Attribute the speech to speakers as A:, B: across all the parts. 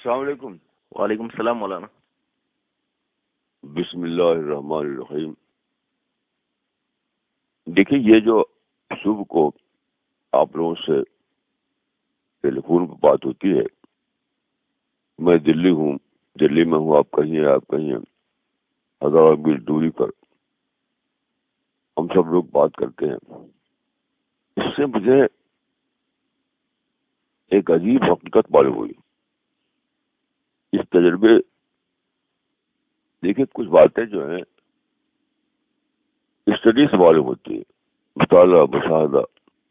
A: السلام علیکم.
B: وعلیکم السلام مولانا.
A: بسم اللہ الرحمن الرحیم. دیکھیے یہ جو صبح کو آپ لوگوں سے ٹیلی فون پہ بات ہوتی ہے، میں دلی میں ہوں، آپ کہیں ہیں، آپ کہیں ہیں، ہزاروں میل دوری پر ہم سب لوگ بات کرتے ہیں. اس سے مجھے ایک عجیب حقیقت معلوم ہوئی. اس تجربے دیکھیے کچھ باتیں جو ہیں اسٹڈی سے معلوم ہوتی ہے، مطالعہ، مشاہدہ.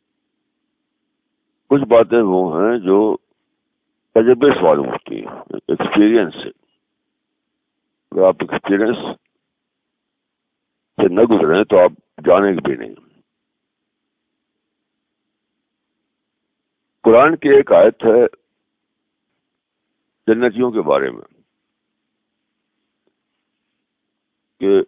A: کچھ باتیں وہ ہیں جو تجربے سے معلوم ہوتی ہیں، ایکسپیرئنس سے. اگر آپ ایکسپیرئنس سے نہ گزرے تو آپ جانیں گے بھی نہیں. قرآن کی ایک آیت ہے جنتیوں کے بارے میں کہ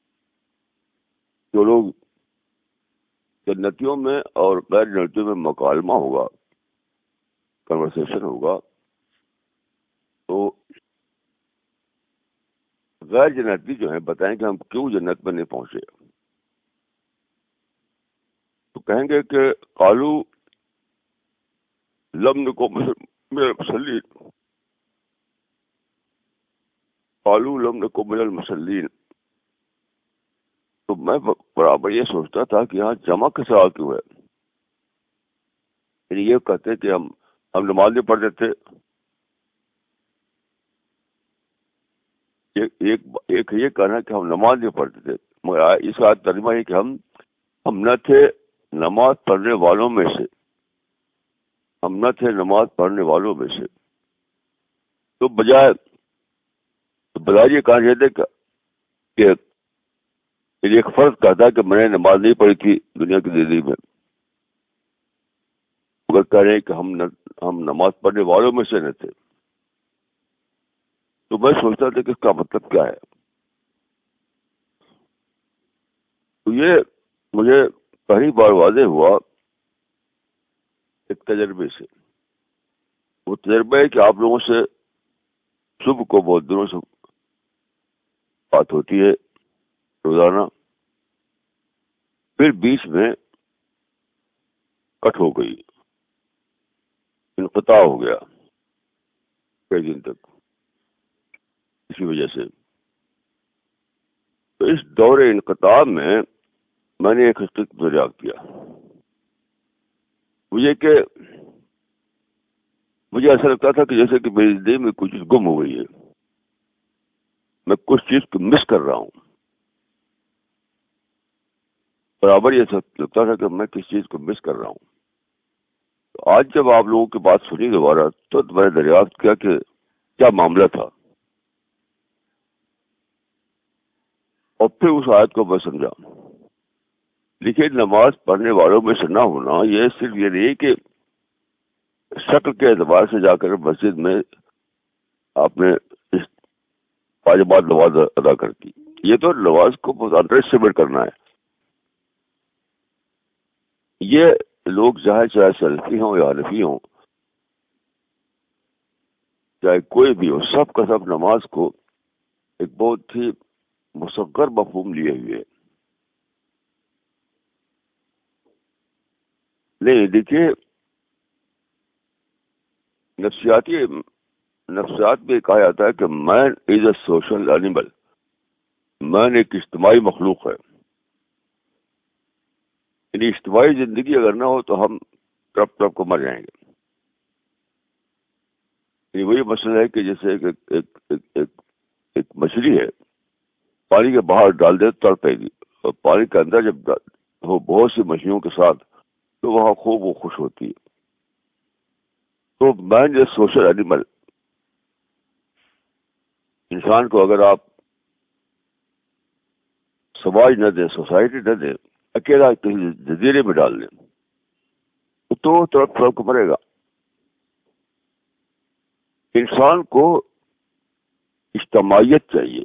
A: جو لوگ جنتیوں میں اور غیر جنتیوں میں مکالمہ ہوگا، کنورسیشن ہوگا، تو غیر جنتی جو ہیں بتائیں کہ ہم کیوں جنت میں نہیں پہنچے. تو کہیں گے کہ قالو لم نکو من المصلین، قالو لم نکو من المصلین. تو میں برابر یہ سوچتا تھا کہ یہاں جمع کا سوال کیوں ہے. یعنی یہ کہتے کہ ہم نماز نہیں پڑھتے تھے. ایک یہ کہنا کہ ہم نماز نہیں پڑھتے تھے، مگر اس کا ترجمہ یہ کہ ہم نہ تھے نماز پڑھنے والوں میں سے، ہم نہ تھے نماز پڑھنے والوں میں سے. تو بجائے یہ کہا جاتا کہ ایک فرض کہتا ہے کہ میں نے نماز نہیں پڑھی تھی دنیا کی زندگی میں، مگر کہہ رہے ہیں کہ ہم نماز پڑھنے والوں میں سے نہ تھے. تو میں سوچتا تھا کہ اس کا مطلب کیا ہے. تو یہ مجھے پہلی بار واضح ہوا ایک تجربے سے. وہ تجربہ ہے کہ آپ لوگوں سے صبح کو بہت دنوں سے بات ہوتی ہے روزانہ، پھر بیچ میں کٹ ہو گئی، انقطاع ہو گیا کئی دن تک اسی وجہ سے. تو اس دور انقطاع میں نے ایک حقیقت دریافت کیا. مجھے ایسا لگتا تھا کہ جیسے کہ میری زندگی میں کچھ چیز گم ہو گئی ہے، میں کچھ چیز کو مس کر رہا ہوں. برابر یہ لگتا تھا کہ میں کس چیز کو مس کر رہا ہوں. تو آج جب آپ لوگوں کی بات سنی دوبارہ تو میں نے دریافت کیا کہ کیا معاملہ تھا، اور پھر اس آیت کو میں سمجھا. لیکن نماز پڑھنے والوں میں سے نہ ہونا یہ صرف یہ نہیں کہ شکل کے اعتبار سے جا کر مسجد میں آپ نے واجبات نماز ادا کر کی، یہ تو نماز کو انڈر اسٹیمیٹ کرنا ہے. یہ لوگ چاہے سلفی ہوں یا حنفی ہوں، چاہے کوئی بھی ہو، سب کا سب نماز کو ایک بہت ہی مصغر مفہوم لیے ہوئے. نہیں دیکھیے، نفسیات میں کہا جاتا ہے کہ مین از اے سوشل اینیمل، مین ایک اجتماعی مخلوق ہے. یعنی اجتماعی زندگی اگر نہ ہو تو ہم ٹپ کو مر جائیں گے. یعنی وہی مسئلہ ہے کہ جیسے ایک مچھلی ہے، پانی کے باہر ڈال دے تو تڑپے گی، اور پانی کے اندر جب ہو بہت سی مچھلیوں کے ساتھ تو وہاں خوب وہ خوش ہوتی ہے. تو مین از سوشل اینیمل. انسان کو اگر آپ سماج نہ دیں، سوسائٹی نہ دیں، اکیلا کسی جزیرے میں ڈال دیں تو تڑپ مرے گا. انسان کو اجتماعیت چاہیے.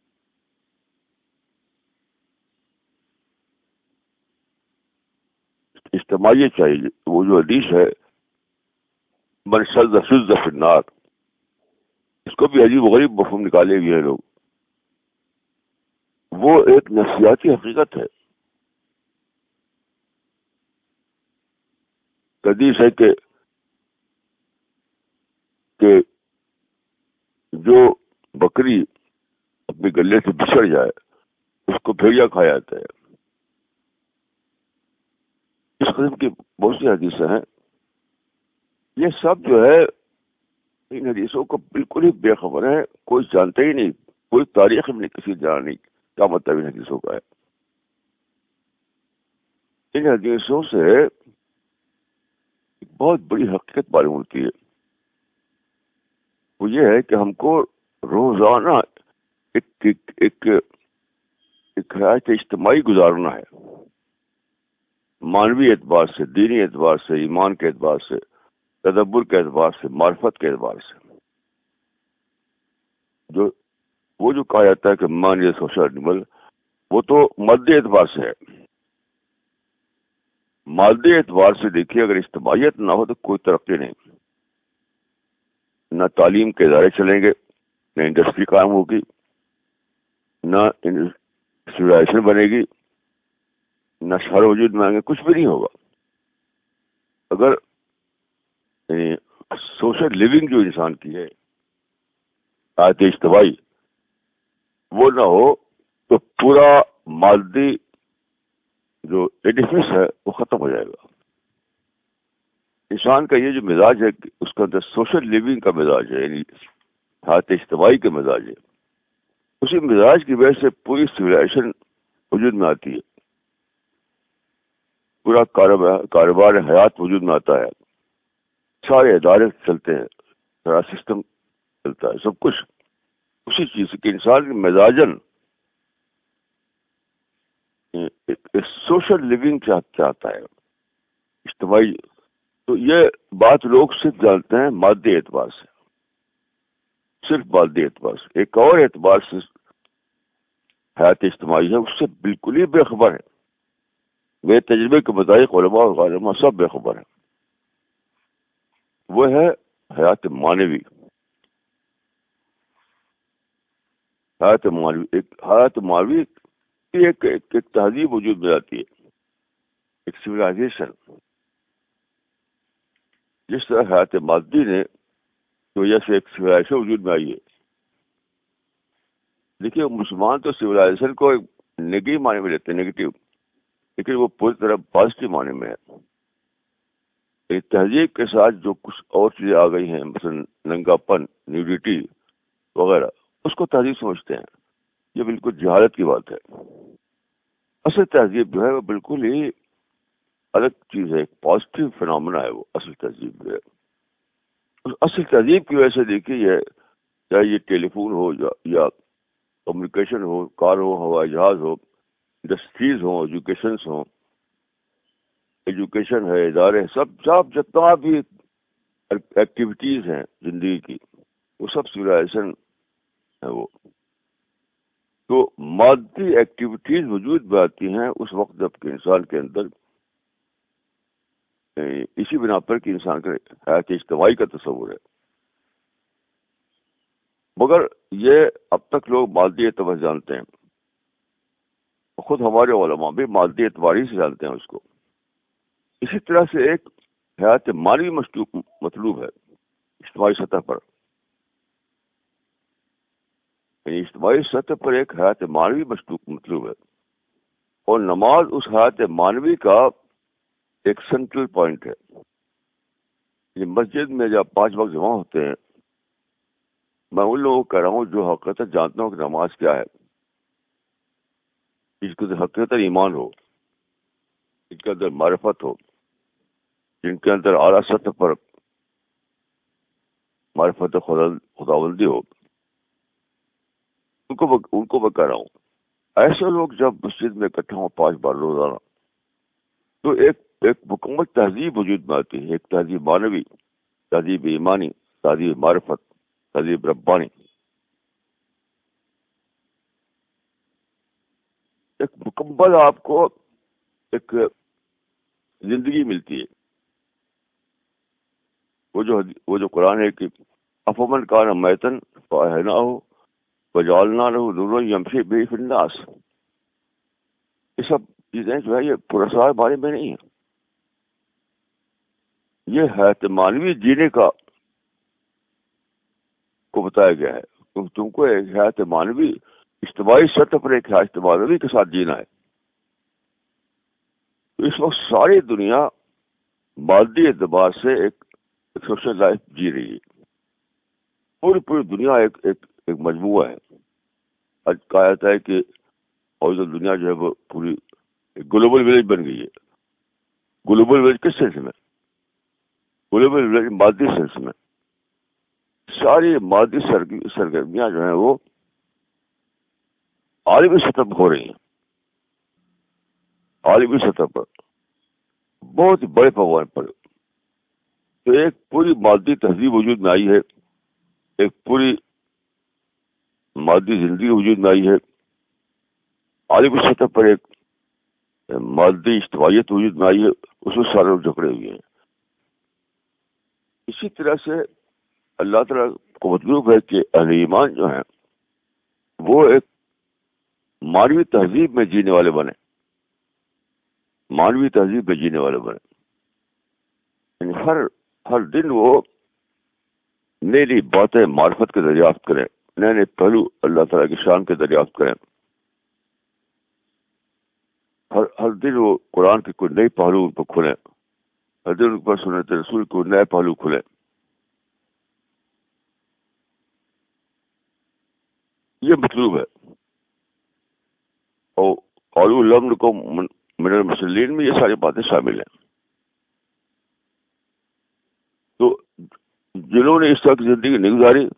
A: اجتماعیت چاہیے. وہ جو حدیث ہے من شذ فی النار، اس کو بھی عجیب و غریب مفہوم نکالے ہوئے ہیں لوگ. وہ ایک نفسیاتی حقیقت ہے. حدیث ہے کہ جو بکری اپنے گلے سے بچھڑ جائے اس کو بھیڑیا کھایا جاتا ہے. اس قسم کی بہت سی حدیثیں ہیں. یہ سب جو ہے ان حدیثوں کو بالکل ہی بے خبر ہے, کوئی جانتا ہی نہیں, کوئی تاریخ میں نہیں کسی جانا نہیں کیا مطلب ان حدیثوں کا ہے. ان حدیثوں سے ایک بہت بڑی حقیقت معلوم ہوتی ہے. وہ یہ ہے کہ ہم کو روزانہ ایک حیات اجتماعی گزارنا ہے, مانوی اعتبار سے, دینی اعتبار سے, ایمان کے اعتبار سے, تدبر کے اعتبار سے, معرفت کے اعتبار سے. جو کہا جاتا ہے کہ مان یہ سوشل اینیمل, وہ تو مادی اعتبار سے ہے. مادی اعتبار سے دیکھیے, اگر اجتماعیت نہ ہو تو کوئی ترقی نہیں. نہ تعلیم کے ادارے چلیں گے, نہ انڈسٹری قائم ہوگی, نہ سویلائزیشن بنے گی, نہ شہر وجود میں آئیں گے, کچھ بھی نہیں ہوگا. اگر سوشل لیونگ جو انسان کی ہے, حیات اجتماعی, وہ نہ ہو تو پورا مادی جو ایڈیفس ہے وہ ختم ہو جائے گا. انسان کا یہ جو مزاج ہے اس کے اندر سوشل لیونگ کا مزاج ہے, یعنی حیات اجتماعی کا مزاج ہے. اسی مزاج کی وجہ سے پوری سویلائزیشن وجود میں آتی ہے, پورا کاروبار حیات وجود میں آتا ہے, سارے ادارے چلتے ہیں, سارا سسٹم چلتا ہے, سب کچھ اسی چیز کے انسان کے مزاجن سوشل لیونگ چاہتا ہے, اجتماعی. تو یہ بات لوگ صرف جانتے ہیں مادی اعتبار سے, صرف مادی اعتبار سے. ایک اور اعتبار سے حیات اجتماعی ہے اس سے بالکل ہی بے خبر ہے. میرے تجربے کے مطابق علماء اور غالماء سب بے خبر ہیں. وہ ہے حیات معنوی. حیات معنوی حیات معنوی کی ایک تہذیب وجود میں آتی ہے, ایک سویلائزیشن. جس طرح حیات مادی نے کی وجہ سے ایک سویلائزیشن وجود میں آئی ہے. دیکھیے مسلمان تو سویلائزیشن کو نیگیٹو معنی میں لیتے ہیں, نیگیٹو, لیکن وہ پوری طرح پازیٹو معنی میں ہے. تہذیب کے ساتھ جو کچھ اور چیزیں آ گئی ہیں, مثلا ننگا پن, نیوڈیٹی وغیرہ, اس کو تہذیب سمجھتے ہیں. یہ بالکل جہالت کی بات ہے. اصل تہذیب جو ہے وہ بالکل ہی الگ چیز ہے, ایک پازیٹو فنامنا ہے وہ اصل تہذیب جو ہے. اس اصل تہذیب کی وجہ سے دیکھیے یہ چاہے یہ ٹیلی فون ہو یا کمیونیکیشن ہو, کار ہو, ہوائی جہاز ہو, انڈسٹریز ہوں, ایجوکیشن ہے, ادارے, سب جتنا بھی ایکٹیویٹیز ہیں زندگی کی, وہ سب سویلائزیشن ہے. وہ تو مادی ایکٹیویٹیز وجود میں آتی ہیں اس وقت جب کہ انسان کے اندر اسی بنا پر کہ انسان کا حیات اجتماعی کا تصور ہے. مگر یہ اب تک لوگ مادی اعتبار جانتے ہیں, خود ہمارے علماء بھی مادی اعتبار ہی سے جانتے ہیں اس کو. اسی طرح سے ایک حیات معنوی مطلوب ہے اجتماعی سطح پر. یعنی اجتماعی سطح پر ایک حیات معنوی مطلوب ہے, اور نماز اس حیات معنوی کا ایک سینٹرل پوائنٹ ہے. یہ مسجد میں جب 5 وقت جمع ہوتے ہیں, میں ان لوگوں کو کہہ رہا ہوں جو حقیقت جانتا ہوں کہ نماز کیا ہے, جس کے اندر حقیقت ایمان ہو, جن کے اندر معرفت ہو, جن کے اندر اعلیٰ سطح پر معرفت خداوندی ہو, ان کو میں کہہ رہا ہوں. ایسے لوگ جب مسجد میں اکٹھا ہوں 5 بار روزانہ, تو ایک مکمل تہذیب وجود میں آتی ہے, ایک تہذیب معنوی, تہذیب ایمانی, تہذیب معرفت, تہذیب ربانی. ایک مکمل آپ کو ایک زندگی ملتی ہے. وہ جو قرآن ہے کہ افمن کان میتن فأحييناه وجعلنا له نورا يمشي به في الناس. یہ سب چیزیں جو ہے یہ پرسرار بارے میں نہیں ہے، یہ حیات مانوی جینے کا کو بتایا گیا ہے. تم کو ایک حیات مانوی اجتماعی سطح پر ایک حیات مانوی کے ساتھ جینا ہے. اس وقت ساری دنیا مادی اعتبار سے ایک سوشل لائف جی رہی ہے. پوری دنیا ایک مجموعہ ہے. آج کہا جاتا ہے کہ اور جو دنیا جو ہے وہ پوری گلوبل ولیج بن گئی ہے. گلوبل ولیج کس سینس میں؟ گلوبل ولیج مادی سینس میں. ساری مادی سرگرمیاں جو ہیں وہ عالمی سطح پر ہو رہی ہیں. عالمی سطح پر بہت بڑے پیمانے پر. تو ایک پوری مادی تہذیب وجود میں آئی ہے، ایک پوری مادی زندگی وجود میں آئی ہے. عالمی سطح پر ایک مادی اجتماعیت وجود میں آئی ہے، اس میں سارے لوگ جکڑے ہوئے ہیں. اسی طرح سے اللہ تعالیٰ کو مطلوب ہے کہ اہل ایمان جو ہیں وہ ایک مانوی تہذیب میں جینے والے بنے. مانوی تہذیب میں جینے والے بنے، یعنی ہر دن وہ نئی نئی باتیں معرفت کے دریافت کریں، نئے نئے پہلو اللہ تعالیٰ کی شان کے دریافت کریں. ہر دن وہ قرآن کے کوئی نئی پہلو ان پر کھلیں، ہر دن ان پر سنت رسول کو نئے پہلو کھلیں. یہ مطلوب ہے. اور قالوا لم نکن من المصلین میں یہ ساری باتیں شامل ہیں. تو جنہوں نے اس طرح کی زندگی نہیں گزاری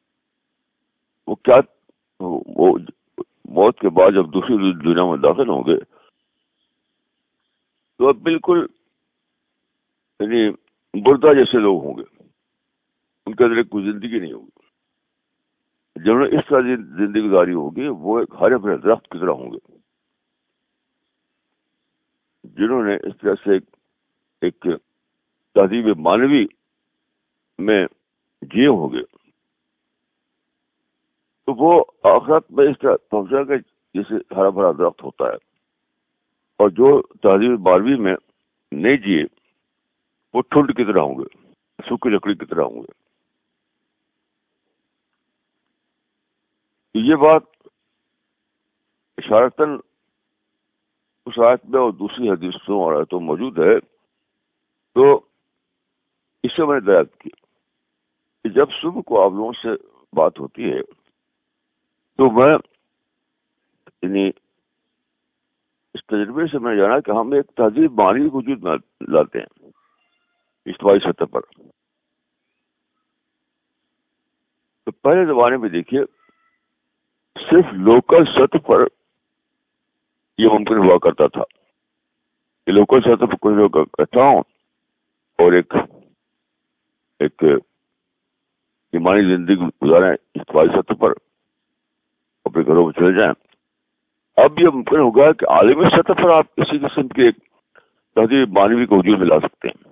A: وہ موت کے بعد جب دوسری دنیا میں داخل ہوں گے تو اب بالکل یعنی مردہ جیسے لوگ ہوں گے. ان کے اندر کوئی زندگی نہیں ہوگی. جنہوں نے اس طرح زندگی گزاری ہوگی وہ ایک ہرے بھرے درخت کی طرح ہوں گے. جنہوں نے اس طرح سے ایک تہذیب مانوی میں جیے ہوں گے تو وہ آخرت میں اس طرح پہنچا کہ جیسے ہرا بھرا درخت ہوتا ہے. اور جو تہذیب مانوی میں نہیں جیے وہ ٹھنڈ کی طرح ہوں گے، سوکھی لکڑی کی طرح ہوں گے. یہ بات اشارتاً اس آیت میں اور دوسری حدیثوں اور آیتوں موجود ہے. تو اس سے میں نے دریافت کی کہ جب صبح کو آپ لوگوں سے بات ہوتی ہے تو میں یعنی اس تجربے سے میں جانا کہ ہم ایک تہذیب معنوی وجود میں لاتے ہیں اجتماعی سطح پر. تو پہلے زمانے میں دیکھیے صرف لوکل سطح پر یہ ممکن ہوا کرتا تھا کہ لوکل سطح پر کچھ لوگ اکٹھا ہوں اور ایک ایمانی زندگی گزاریں اجتماعی سطح پر، اپنے گھروں میں چلے جائیں. اب یہ ممکن ہوگا کہ عالمی سطح پر آپ کسی قسم کے ایک تہذیب مانوی کو وجود میں لا سکتے ہیں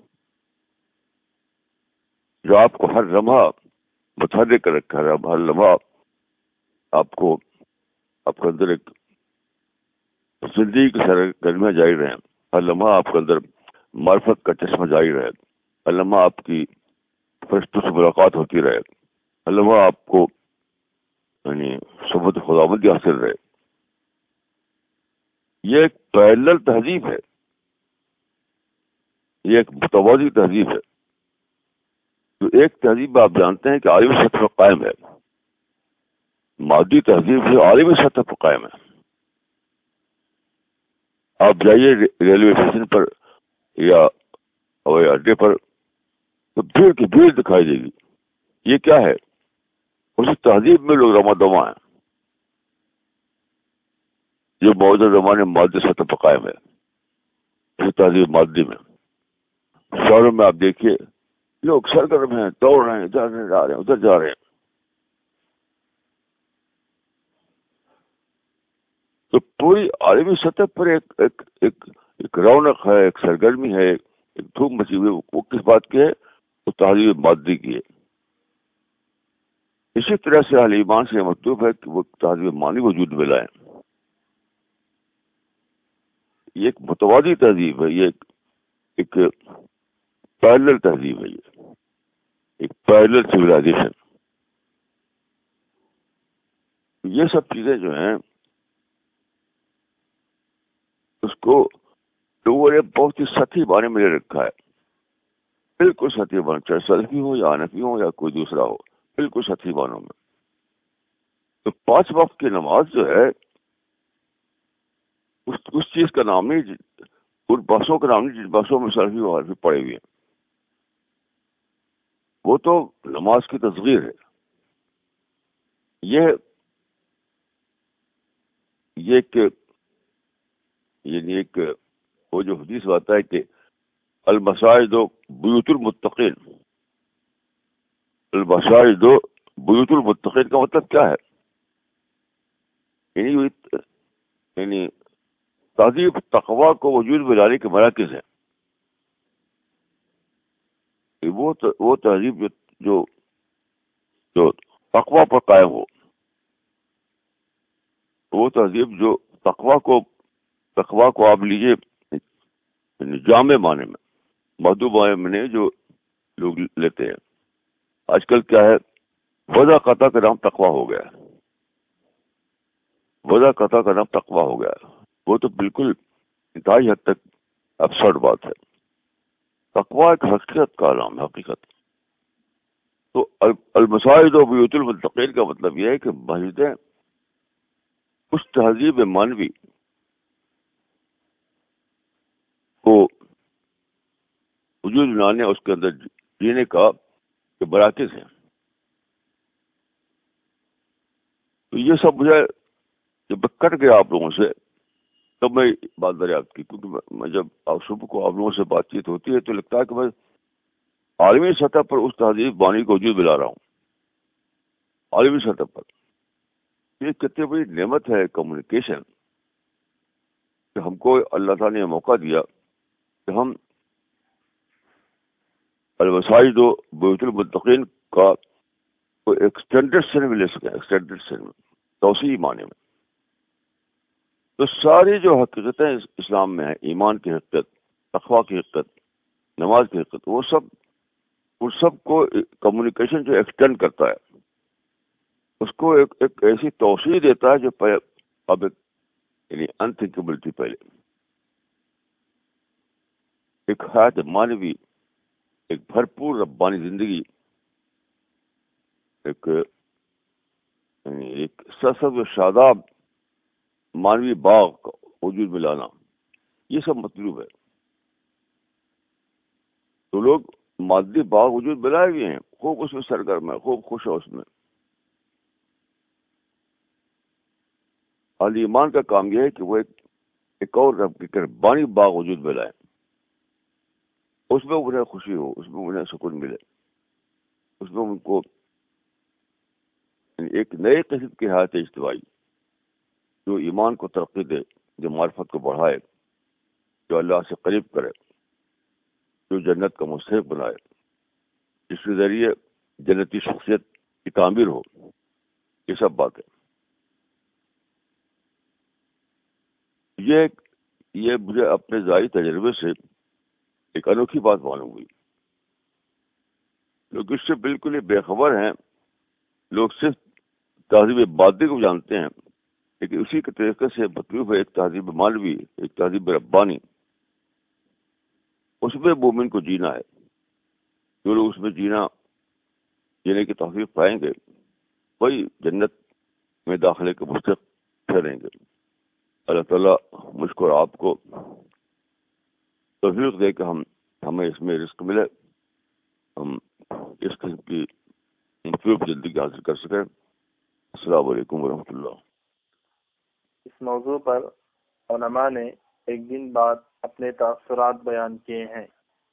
A: جو آپ کو ہر لمحہ متحرک کر رکھا ہے. ہر لمحہ آپ کے اندر ایک زندگی کی سرگرمیاں جاری رہیں. ہر لمحہ آپ کے اندر معرفت کا چشمہ جاری رہے. ہر لمحہ آپ کی فرشتوں سے ملاقات ہوتی رہے. ہر لمحہ آپ کو یعنی صحبت خداوندی حاصل رہے. یہ ایک پیرلل تہذیب ہے، یہ ایک متوازی تہذیب ہے. تو ایک تہذیب آپ جانتے ہیں کہ عالمی سطح پر قائم ہے، مادی تہذیب جو عالمی سطح پر قائم ہے. آپ جائیے ریلوے اسٹیشن پر یا ہوائی اڈے پر تو بھیڑ کی بھیڑ دکھائی دے گی. یہ کیا ہے؟ اسی تہذیب میں لوگ رواں دواں ہیں جو موجودہ زمانے میں مادی سطح پر قائم ہے. اسی تہذیب مادی میں شہروں میں آپ دیکھیے لوگ سرگرم ہیں، دوڑ رہے ہیں، ادھر جا رہے ہیں، ادھر جا رہے ہیں. تو پوری عالمی سطح پر ایک رونق ہے، ایک سرگرمی ہے، ایک دھوم مچی ہوئی. وہ کس بات کی ہے؟ وہ تہذیب مادی کی ہے. اسی طرح سے اہل ایمان سے مطلوب ہے کہ وہ تہذیب معنوی وجود میں لائیں. یہ ایک متوازی تہذیب ہے، یہ ایک پیرلل تہذیب ہے، یہ ایک پیرلل سویلائزیشن. یہ سب چیزیں جو ہیں اس کو لوگوں نے بہت ہی سطحی بارے میں لے رکھا ہے، بالکل سطحی بانوں، چاہے سلفی ہو یا حنفی ہو یا کوئی دوسرا ہو، بالکل سطحی بانوں میں. تو 5 وقت کی نماز جو ہے اس چیز کا نام نہیں، ان بحثوں کا نام نہیں جن بحثوں میں سلفی و حنفی پڑے ہوئے ہیں. وہ تو نماز کی تصغیر ہے. یہ یعنی ایک وہ جو حدیث آتا ہے کہ المساجد بیوت المتقین، المساجد بیوت المتقین کا مطلب کیا ہے؟ یعنی تہذیب تقویٰ کو وجود میں لانے کے مراکز ہیں. وہ تہذیب جو تقویٰ پر قائم ہو، وہ تہذیب جو تقویٰ کو آپ لیجیے جامع معنی میں، محدود معنی میں نہیں جو لوگ لیتے ہیں. آج کل کیا ہے، وضع قطع کا نام تقویٰ ہو گیا ہے، وضع قطع کا نام تقویٰ ہو گیا ہے. وہ تو بالکل انتہائی حد تک ابسرڈ بات ہے. تقویٰ ایک حقیقت کا نام ہے، حقیقت. تو المساجد و بیوت المتقین کا مطلب یہ ہے کہ مسجدیں اس تہذیب مانوی کو وجود میں لانے، اس کے اندر جینے کا مراکز ہیں. تو یہ سب مجھے جب کٹ گیا آپ لوگوں سے تب میں بات دریافت کی، کیونکہ میں جب صبح کو آپ لوگوں سے بات چیت ہوتی ہے تو لگتا ہے کہ میں عالمی سطح پر اس تہذیب بانی کو وجود ملا رہا ہوں. عالمی سطح پر یہ کتنی بڑی نعمت ہے کمیونیکیشن، کہ ہم کو اللہ تعالیٰ نے موقع دیا کہ ہم المساجد و بیت المتقین کا کوئی ایکسٹینڈڈ سین میں لے سکیں، ایکسٹینڈڈ سین میں، توسیعی معنی میں. تو ساری جو حقیقتیں اسلام میں ہیں، ایمان کی حقیقت، تقویٰ کی حقیقت، نماز کی حقیقت، وہ سب ان سب کو کمیونیکیشن جو ایکسٹینڈ کرتا ہے، اس کو ایک ایسی توسیع دیتا ہے جو اب یعنی انتھنکیبل تھی پہلے. ایک حیات مانوی، ایک بھرپور ربانی زندگی، ایک سرسبز و شاداب مانوی باغ کا وجود میں لانا، یہ سب مطلوب ہے. تو لوگ مادی باغ وجود میں لائے ہوئے ہیں، خوب اس میں سرگرم ہے، خوب خوش ہے اس میں. اہل ایمان کا کام یہ ہے کہ وہ ایک اور رب کی ربانی باغ وجود میں لائیں، اس میں انہیں خوشی ہو، اس میں انہیں سکون ملے، اس میں ان کو ایک نئے قسم کی حیات اجتماعی جو ایمان کو ترقی دے، جو معرفت کو بڑھائے، جو اللہ سے قریب کرے، جو جنت کا مستحق بنائے، جس کے ذریعے جنتی شخصیت کی تعمیر ہو. یہ سب باتیں یہ مجھے اپنے ذاتی تجربے سے ایک انوکھی بات معلوم ہوئی. لوگ اس سے بالکل ہی بے خبر ہیں، لوگ صرف تہذیب مادی کو جانتے ہیں، لیکن اسی کے طریقے سے مطلوب ہے ایک تہذیب مانوی، ایک تہذیب ربانی. اس میں مومن کو جینا ہے. جو لوگ اس میں جینے کی توفیق پائیں گے وہی جنت میں داخلے کے مستحق ٹھہریں گے. اللہ تعالیٰ مجھ کو اور آپ کو توفیق دے کہ ہمیں اس میں رزق ملے، ہم اس قسم کی مطلوب زندگی حاصل کر سکیں. السلام علیکم ورحمۃ اللہ.
B: اس موضوع پر علماء نے ایک دن بعد اپنے تاثرات بیان کیے ہیں.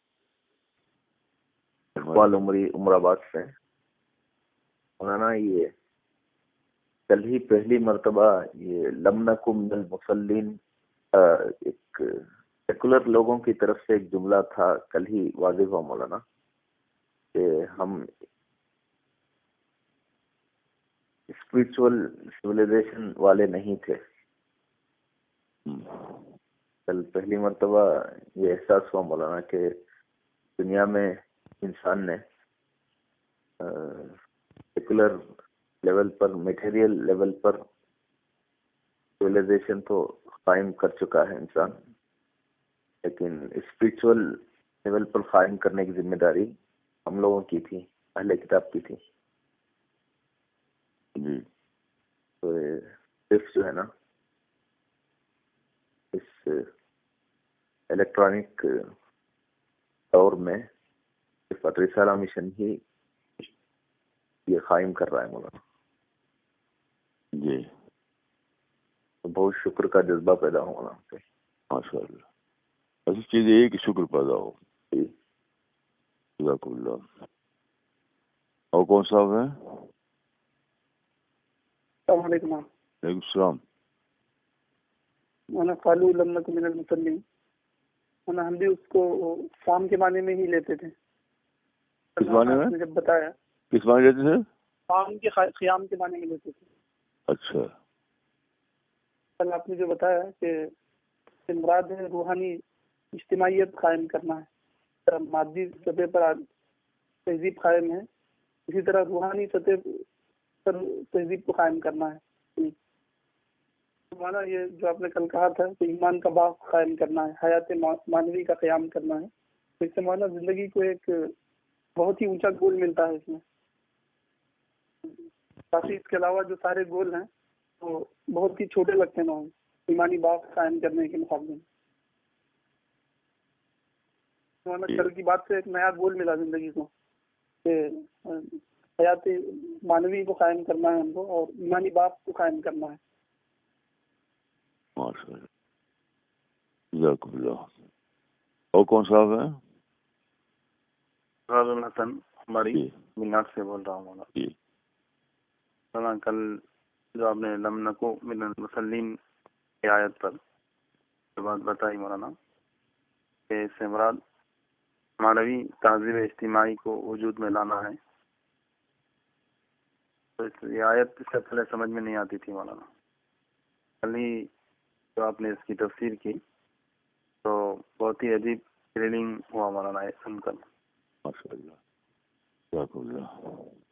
B: اقبال عمری عمر آباد سے. مولانا یہ کل ہی پہلی مرتبہ یہ لم نکن من المصلین ایک سیکولر لوگوں کی طرف سے ایک جملہ تھا، کل ہی واضح ہوا مولانا، کہ ہم اسپرچل سویلائزیشن والے نہیں تھے. کل پہلی مرتبہ یہ احساس ہوا مولانا کہ دنیا میں انسان نے سیکولر لیول پر، میٹیریل لیول پر سویلائزیشن تو قائم کر چکا ہے انسان، لیکن اسپرچل لیول پر قائم کرنے کی ذمہ داری ہم لوگوں کی تھی، اہل کتاب کی تھی.
A: جی
B: تو صرف جو ہے نا اس الیکٹرانک دور میں صرف رسالہ مشن ہی یہ قائم کر رہا ہے مولانا.
A: جی
B: تو بہت شکر کا جذبہ پیدا ہو مولانا سے.
A: ماشاء اللہ. ایسی چیز یہ ہے کہ شکر پیدا ہو.
B: جی
A: جزاک اللہ. اور کون صاحب ہے؟
C: السلام علیکم.
A: وعلیکم السلام.
C: مولانا قالوا لم نکن من المصلین. مولانا ہم بھی اس کو شام کے معنی میں ہی لیتے تھے.
A: کس معنی میں؟
C: جب بتایا
A: کس معنی لیتے تھے؟
C: شام کے قیام کے معنی میں لیتے تھے.
A: اچھا.
C: کل آپ نے جو بتایا کہ مراد ہے روحانی اجتماعیت قائم کرنا ہے. مادی سطح پر تہذیب قائم ہے، اسی طرح روحانی سطح پر تہذیب کو قائم کرنا ہے. مولانا یہ جو آپ نے کل کہا تھا کہ ایمان کا باغ قائم کرنا ہے، حیات معنوی کا قیام کرنا ہے، تو اس سے مولانا زندگی کو ایک بہت ہی اونچا گول ملتا ہے. اس میں کافی اس کے علاوہ جو سارے گول ہیں وہ بہت ہی چھوٹے لگتے ہیں ایمانی باغ قائم کرنے کے مقابلے میں. مولانا کل کی بات سے ایک نیا گول ملا زندگی کو کہ حیات معنوی کو قائم کرنا ہے ہم کو، اور ایمانی باغ کو قائم کرنا ہے.
A: ماشاء اللہ. جزاک اللہ. اور کون صاحب ہے؟
D: راز الحسن ہماری
A: جی
D: مینار سے بول رہا ہوں مولانا.
A: جی
D: مولانا کل جو آپ نے لم نکو من المصلین کی آیت پر جو بات بتائی مولانا کہ اس سے مراد معنوی تہذیب اجتماعی کو وجود میں لانا ہے، تو یہ آیت اس سے پہلے سمجھ میں نہیں آتی تھی مولانا. کل ہی جو آپ نے اس کی تفسیر کی تو بہت ہی عجیب تھرلنگ ہوا مولانا یہ سن کر.
A: ماشاء اللہ. جزاک اللہ.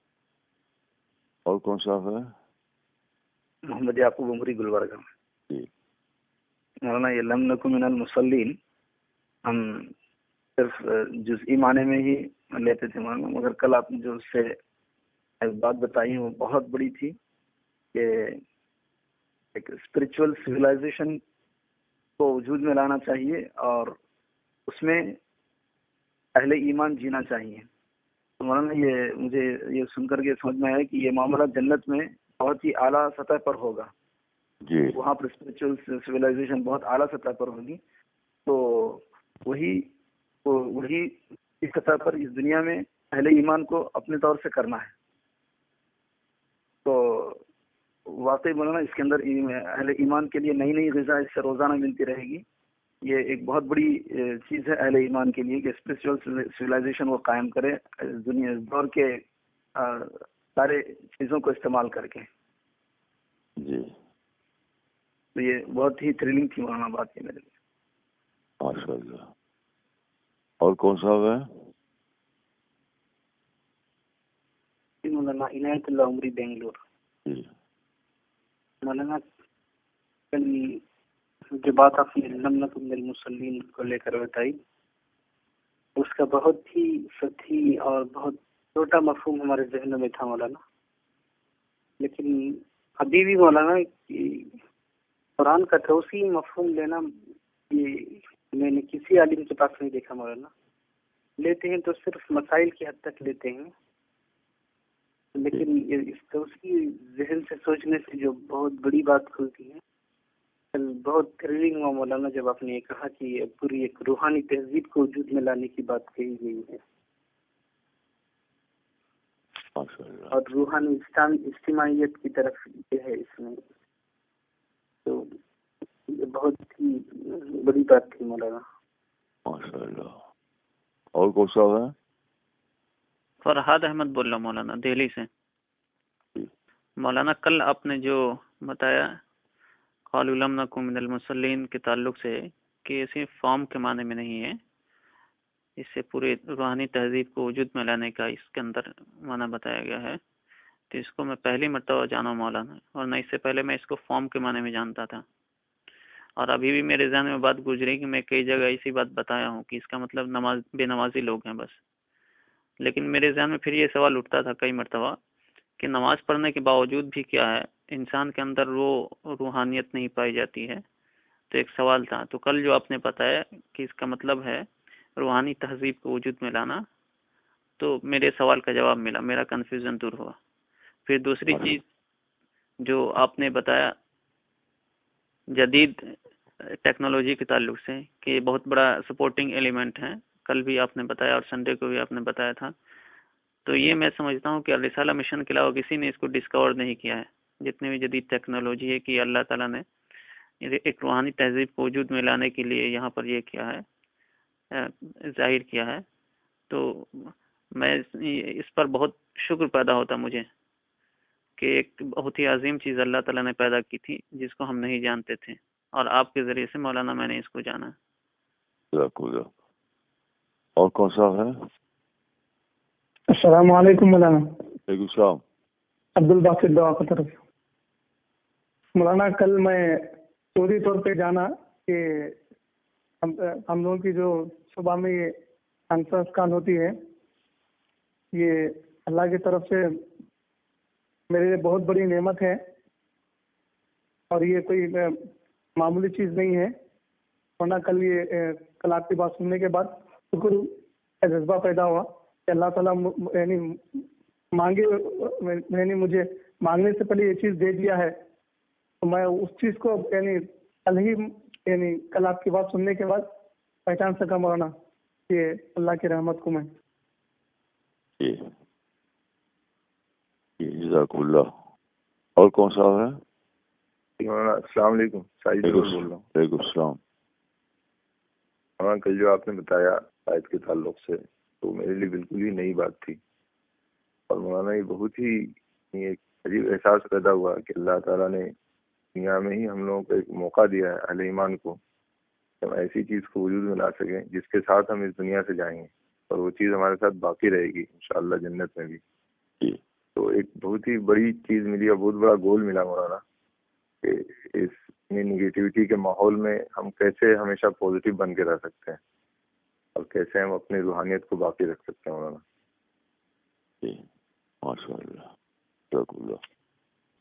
A: اور کون صاحب ہے؟
E: محمد یعقوب عمری گلبرگہ.
A: جی
E: مولانا یہ لم نکن من المصلین ہم صرف جزئی معنی میں ہی لیتے تھے مولانا، مگر کل آپ نے جو اس سے ایک بات بتائی وہ بہت بڑی تھی کہ ایک اسپرچل سویلائزیشن کو وجود میں لانا چاہیے اور اس میں اہل ایمان جینا چاہیے. تو مولانا یہ مجھے یہ سن کر کے سمجھ میں آیا کہ یہ معاملہ جنت میں بہت ہی اعلیٰ سطح پر ہوگا.
A: جی
E: وہاں پر اسپرچل سویلائزیشن بہت اعلیٰ سطح پر ہوگی. تو وہی اس سطح پر اس دنیا میں اہل ایمان کو اپنے طور سے کرنا ہے. تو واقعی مولانا اس کے اندر اہل ایمان کے لیے نئی نئی غذا اس سے روزانہ ملتی رہے گی. یہ ایک بہت بڑی چیز ہے اہل ایمان کے لیے کہ اسپرچل سویلائزیشن وہ قائم کرے دنیا دور کے سارے چیزوں کو استعمال کر کے.
A: جی
E: تو یہ بہت ہی تھرلنگ تھی مولانا بات یہ میرے لیے.
A: ماشاء اللہ. اور کون صاحب ہے؟
C: مولانا عنایت اللہ عمری بنگلور.
A: جی
C: مولانا کل جو بات آپ نے لم نکن من المصلین کو لے کر بتائی اس کا بہت ہی سطحی اور بہت چھوٹا مفہوم ہمارے ذہنوں میں تھا مولانا. لیکن ابھی بھی مولانا قرآن کا توسیعی مفہوم لینا یہ میں نے کسی عالم کے پاس نہیں دیکھا مولانا. لیتے ہیں تو صرف مسائل کی حد تک لیتے ہیں، لیکن اس توسیعی ذہن سے سوچنے سے جو بہت بڑی بات کھلتی ہے. بہت تھرلنگ ہوا مولانا جب آپ نے یہ کہا کہ یہ پوری ایک روحانی تہذیب کو وجود میں لانے کی بات کہی گئی ہے اور روحانی اجتماعیت کی طرف یہ ہے اس میں. تو یہ بہت ہی بڑی بات تھی مولانا.
A: ماشاء اللہ. اور کون صاحب ہے؟
F: فرحاد احمد بول رہا مولانا دہلی سے. مولانا کل آپ نے جو بتایا قالوا لم نکن من المصلین کے تعلق سے کہ صرف فارم کے معنی میں نہیں ہے، اس سے پورے روحانی تہذیب کو وجود میں لانے کا اس کے اندر معنی بتایا گیا ہے، تو اس کو میں پہلی مرتبہ جانا مولانا، اور نہ اس سے پہلے میں اس کو فارم کے معنی میں جانتا تھا، اور ابھی بھی میرے ذہن میں بات گزری کہ میں کئی جگہ اسی بات بتایا ہوں کہ اس کا مطلب نماز بے نمازی لوگ ہیں بس. لیکن میرے ذہن میں پھر یہ سوال اٹھتا تھا کئی مرتبہ کہ نماز پڑھنے کے باوجود بھی کیا ہے انسان کے اندر وہ روحانیت نہیں پائی جاتی ہے. تو ایک سوال تھا، تو کل جو آپ نے بتایا کہ اس کا مطلب ہے روحانی تہذیب کو وجود میں لانا، تو میرے سوال کا جواب ملا، میرا کنفیوژن دور ہوا. پھر دوسری چیز جو آپ نے بتایا جدید ٹیکنالوجی کے تعلق سے کہ یہ بہت بڑا سپورٹنگ ایلیمنٹ ہے، کل بھی آپ نے بتایا اور سنڈے کو بھی آپ نے بتایا تھا. تو یہ میں سمجھتا ہوں کہ رسالہ مشن کے علاوہ کسی نے اس کو ڈسکور نہیں کیا ہے، جتنے بھی جدید ٹیکنالوجی ہے کہ اللہ تعالیٰ نے ایک روحانی تہذیب کو وجود میں لانے کے لیے یہاں پر یہ کیا ہے، ظاہر کیا ہے. تو میں اس پر بہت شکر پیدا ہوتا مجھے کہ ایک بہت ہی عظیم چیز اللہ تعالیٰ نے پیدا کی تھی جس کو ہم نہیں جانتے تھے، اور آپ کے ذریعے سے مولانا میں نے اس کو جانا.
A: اور کون سا ہے؟
G: السلام علیکم مولانا.
A: وعلیکم السلام.
G: عبد الباسط دعا کی طرف. مولانا کل میں فوری طور پہ جانا کہ ہم لوگوں کی جو صبح میں یہ کانفرنس کال ہوتی ہے، یہ اللہ کی طرف سے میرے لیے بہت بڑی نعمت ہے، اور یہ کوئی معمولی چیز نہیں ہے. ورنہ کل آپ کی بات سننے کے بعد شکر کا جذبہ پیدا ہوا کہ اللہ تعالیٰ یعنی مجھے مانگنے سے پہلے یہ چیز دے دیا ہے. تو میں اس چیز کو کل آپ کی بات سننے کے بعد پہچان سکا مولانا کہ اللہ کی رحمت کو میں.
A: جزاک اللہ. اور کون سا ہے؟
H: السلام علیکم. ساجد بول رہا ہوں.
A: وعلیکم السلام.
H: ہاں کل جو آپ نے بتایا آیت کے تعلق سے تو میرے لیے بالکل ہی نئی بات تھی، اور مولانا یہ بہت ہی ایک عجیب احساس پیدا ہوا کہ اللہ تعالیٰ نے دنیا میں ہی ہم لوگوں کو ایک موقع دیا ہے اہل ایمان کو کہ ہم ایسی چیز کو وجود میں لا سکیں جس کے ساتھ ہم اس دنیا سے جائیں گے، اور وہ چیز ہمارے ساتھ باقی رہے گی انشاءاللہ جنت میں بھی. تو ایک بہت ہی بڑی چیز ملی اور بہت بڑا گول ملا مولانا کہ اس نگیٹیوٹی کے ماحول میں ہم کیسے ہمیشہ پازیٹیو بن کے رہ سکتے ہیں اور کیسے ہم اپنی روحانیت کو باقی رکھ سکتے ہیں مولانا.
A: ماشاء اللہ.